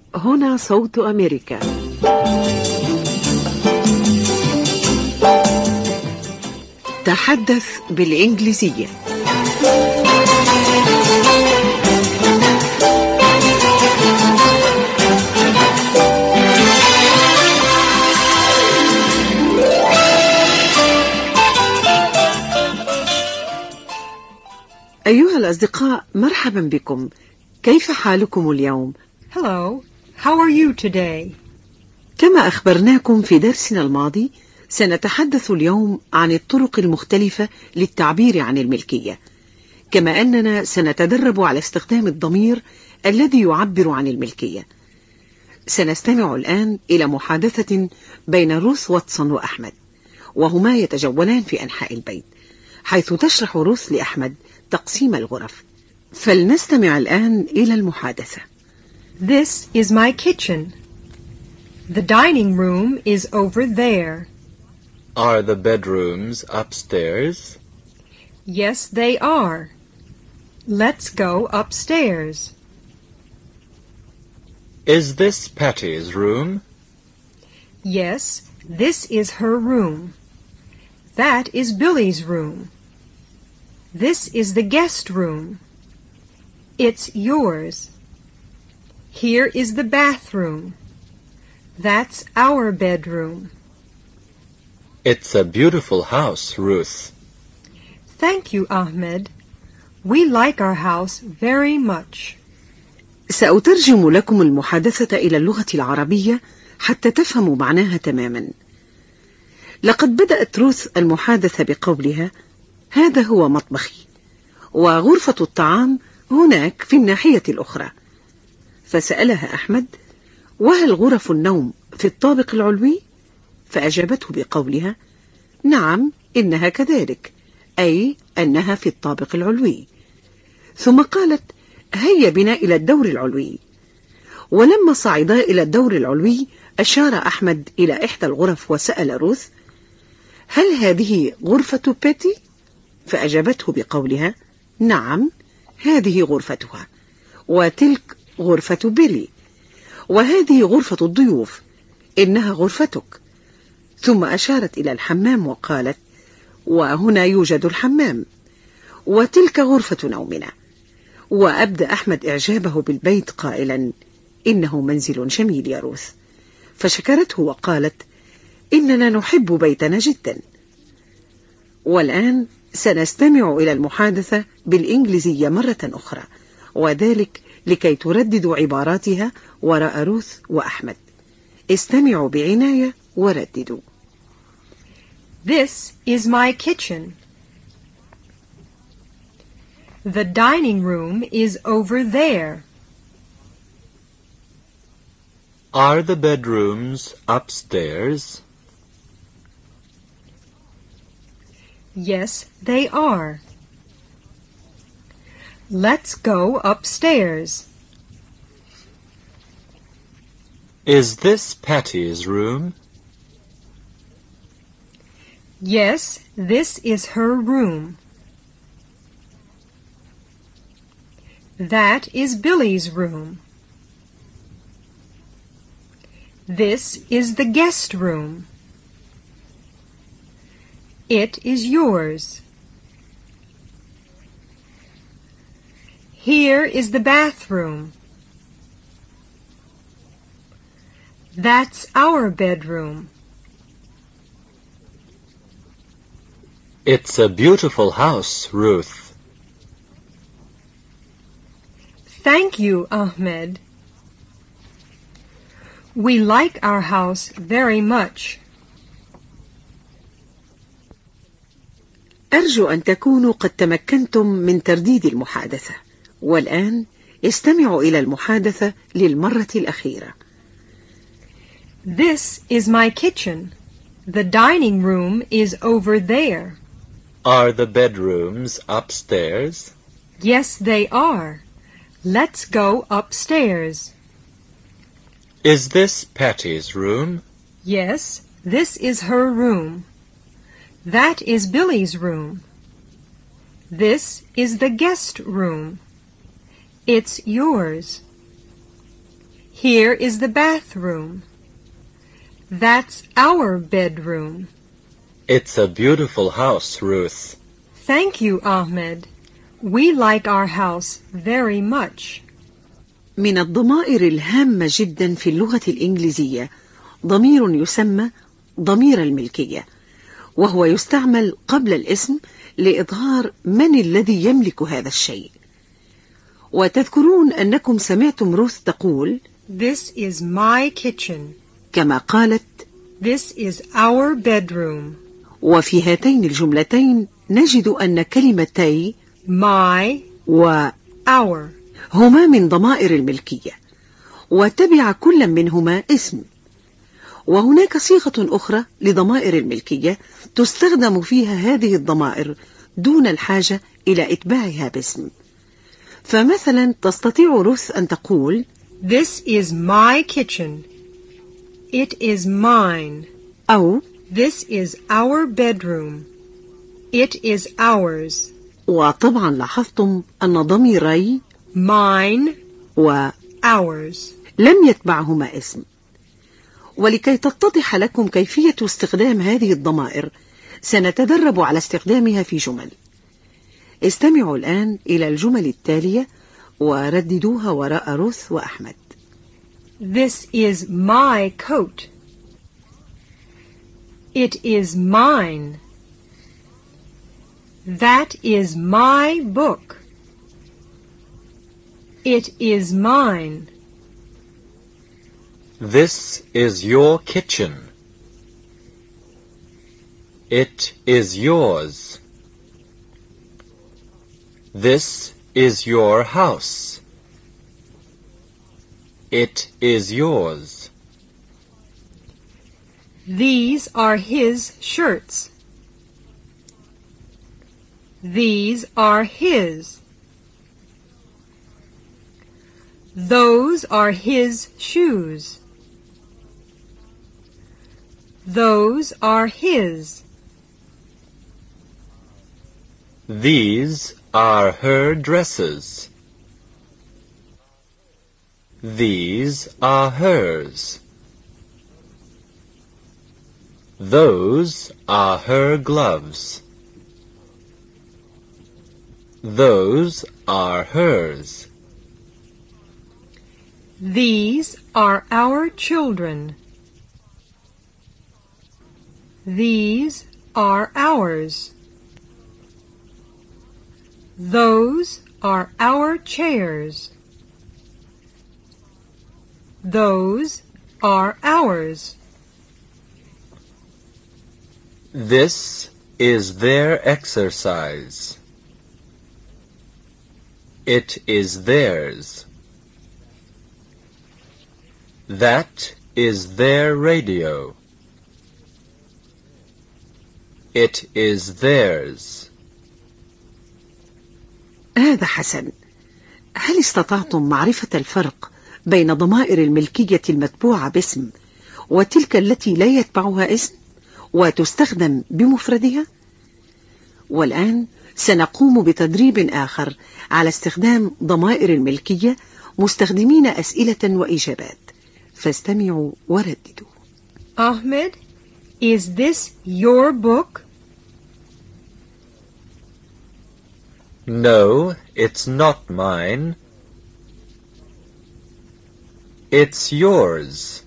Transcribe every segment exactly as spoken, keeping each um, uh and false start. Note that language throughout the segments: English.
هنا صوت أمريكا. تحدث بالإنجليزية. أيها الأصدقاء، مرحبا بكم. كيف حالكم اليوم؟ Hello, how are you today? كما أخبرناكم في درسنا الماضي، سنتحدث اليوم عن الطرق المختلفة للتعبير عن الملكية، كما أننا سنتدرب على استخدام الضمير الذي يعبر عن الملكية. سنستمع الآن إلى محادثة بين روث واتسون وأحمد، وهما يتجولان في أنحاء البيت، حيث تشرح روث لأحمد تقسيم الغرف. فلنستمع الآن إلى المحادثة. This is my kitchen. The dining room is over there. Are the bedrooms upstairs? Yes, they are. Let's go upstairs. Is this Patty's room? Yes, this is her room. That is Billy's room. This is the guest room. It's yours. Here is the bathroom. That's our bedroom. It's a beautiful house, Ruth. Thank you, Ahmed. We like our house very much. سأترجم لكم المحادثة إلى اللغة العربية حتى تفهموا معناها تماما. لقد بدأت روث المحادثة بقولها: هذا هو مطبخي، وغرفة الطعام هناك في الناحية الأخرى. فسألها أحمد: وهل غرف النوم في الطابق العلوي؟ فأجابته بقولها: نعم، إنها كذلك، أي أنها في الطابق العلوي. ثم قالت: هيا بنا إلى الدور العلوي. ولما صعدا إلى الدور العلوي أشار أحمد إلى إحدى الغرف وسأل روث: هل هذه غرفة بيتي؟ فأجابته بقولها: نعم، هذه غرفتها، وتلك غرفة بيلي، وهذه غرفة الضيوف، إنها غرفتك. ثم أشارت إلى الحمام وقالت: وهنا يوجد الحمام، وتلك غرفة نومنا. وأبدأ أحمد إعجابه بالبيت قائلا: إنه منزل جميل يا روث. فشكرته وقالت: إننا نحب بيتنا جدا. والآن سنستمع إلى المحادثة بالإنجليزية مرة أخرى، وذلك لكي ترددوا عباراتها وراء روث وأحمد. استمعوا بعناية ورددوا. This is my kitchen. The dining room is over there. Are the bedrooms upstairs? Yes, they are. Let's go upstairs. Is this Patty's room? Yes, this is her room. That is Billy's room. This is the guest room. It is yours. Here is the bathroom. That's our bedroom. It's a beautiful house, Ruth. Thank you, Ahmed. We like our house very much. أرجو أن تكونوا قد تمكنتم من ترديد المحادثة. والآن استمعوا إلى المحادثة للمرة الأخيرة. This is my kitchen. The dining room is over there. Are the bedrooms upstairs? Yes, they are. Let's go upstairs. Is this Patty's room? Yes, this is her room. That is Billy's room. This is the guest room. It's yours. Here is the bathroom. That's our bedroom. It's a beautiful house, Ruth. Thank you, Ahmed. We like our house very much. من الضمائر الهامة جدا في اللغة الإنجليزية ضمير يسمى ضمير الملكية، وهو يستعمل قبل الاسم لإظهار من الذي يملك هذا الشيء. وتذكرون أنكم سمعتم روث تقول This is my kitchen. كما قالت This is our bedroom. وفي هاتين الجملتين نجد أن كلمتي My و our هما من ضمائر الملكية، وتبع كل منهما اسم. وهناك صيغة أخرى لضمائر الملكية تستخدم فيها هذه الضمائر دون الحاجة إلى إتباعها باسم. فمثلا تستطيع روث أن تقول This is my kitchen. It is mine. أو This is our bedroom. It is ours. وطبعا لاحظتم أن ضميري Mine و ours. لم يتبعهما اسم. ولكي تتضح لكم كيفية استخدام هذه الضمائر سنتدرب على استخدامها في جمل. استمعوا الآن إلى الجمل التالية ورددوها وراء روث وأحمد. This is my coat. It is mine. That is my book. It is mine. This is your kitchen. It is yours. This is your house. It is yours. These are his shirts. These are his. Those are his shoes. Those are his. These are her dresses. These are hers. Those are her gloves. Those are hers. These are our children. These are ours. Those are our chairs. Those are ours. This is their exercise. It is theirs. That is their radio. It is theirs. هذا حسن. هل استطعتم معرفة الفرق بين ضمائر الملكية المتبوعة باسم وتلك التي لا يتبعها اسم وتستخدم بمفردها؟ والآن سنقوم بتدريب آخر على استخدام ضمائر الملكية مستخدمين أسئلة وإجابات، فاستمعوا ورددوا. Ahmed, is this your book? No, it's not mine. It's yours.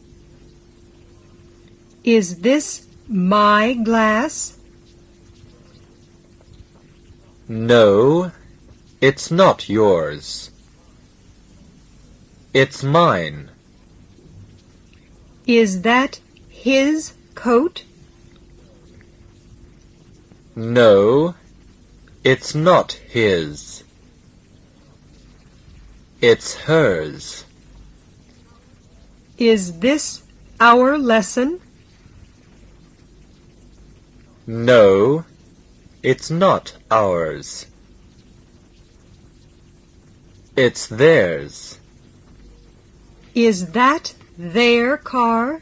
Is this my glass? No, it's not yours. It's mine. Is that his coat? No, it's not his. It's hers. Is this our lesson? No, it's not ours. It's theirs. Is that their car?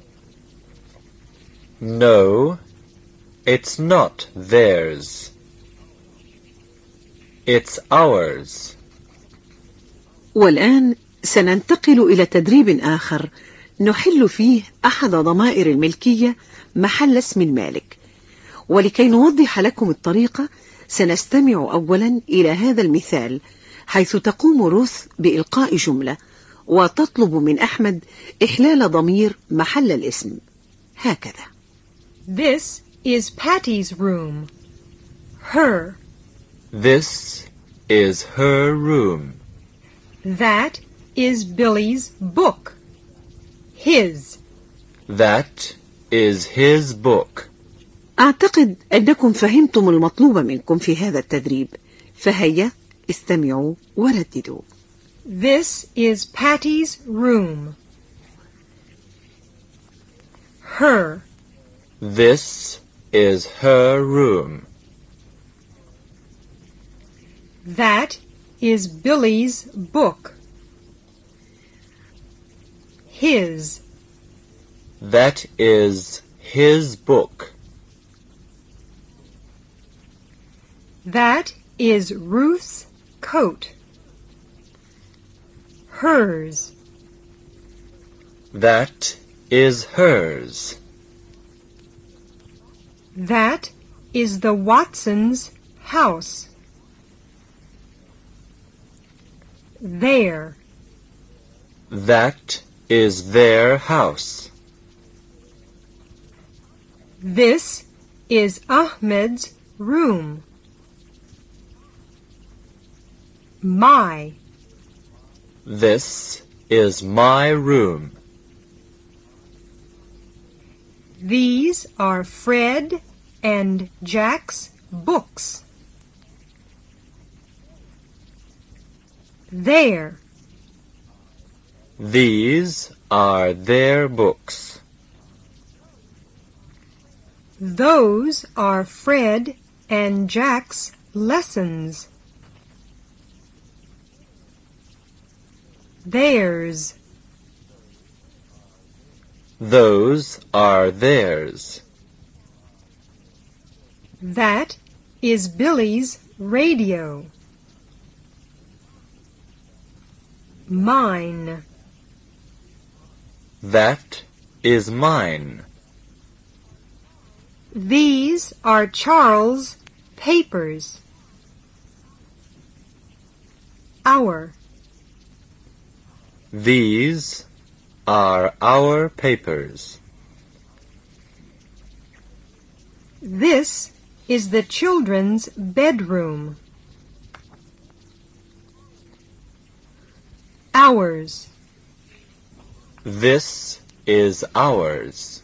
No, it's not theirs. It's ours. والآن سننتقل إلى تدريب آخر نحل فيه أحد ضمائر الملكية محل اسم المالك. ولكي نوضح لكم الطريقة سنستمع أولا إلى هذا المثال، حيث تقوم روث بإلقاء جملة وتطلب من أحمد إحلال ضمير محل الاسم هكذا: This is Patty's room. Her. This is her room. That is Billy's book. His. That is his book. أعتقد أنكم فهمتم المطلوب منكم في هذا التدريب، فهيا استمعوا ورددوا. This is Patty's room. Her. This is her room. That is Billy's book. His. That is his book. That is Ruth's coat. Hers. That is hers. That is the Watsons' house. There. That is their house. This is Ahmed's room. My. This is my room. These are Fred and Jack's books. There. These are their books. Those are Fred and Jack's lessons. Theirs. Those are theirs. That is Billy's radio. Mine. That is mine. These are Charles' papers. Our. These are our papers. This is the children's bedroom. Ours. This is ours.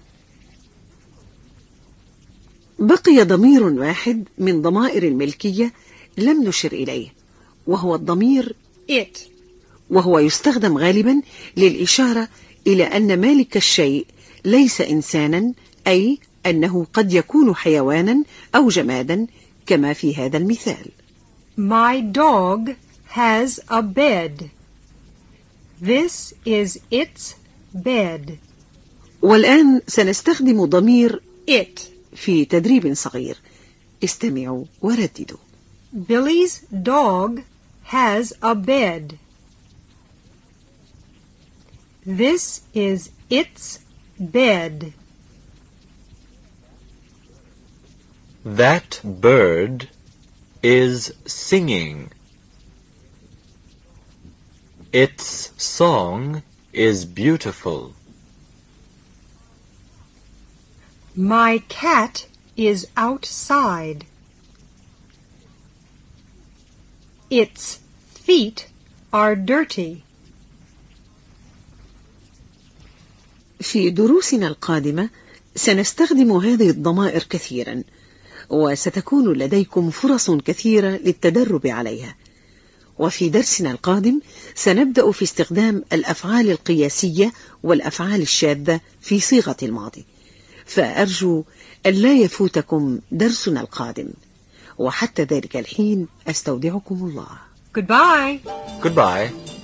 بقي ضمير واحد من ضمائر الملكية لم نشر إليه، وهو الضمير It. وهو يستخدم غالبا للإشارة إلى أن مالك الشيء ليس إنسانا، أي أنه قد يكون حيوانا أو جمادا كما في هذا المثال. My dog has a bed. This is its bed. والآن سنستخدم ضمير It. في تدريب صغير. استمعوا ورددوا. Billy's dog has a bed. This is its bed. That bird is singing. Its song is beautiful. My cat is outside. Its feet are dirty. في دروسنا القادمة سنستخدم هذه الضمائر كثيرا، وستكون لديكم فرص كثيرة للتدرب عليها. وفي درسنا القادم سنبدأ في استخدام الأفعال القياسية والأفعال الشاذة في صيغة الماضي، فأرجو أن لا يفوتكم درسنا القادم. وحتى ذلك الحين أستودعكم الله. Goodbye. Goodbye.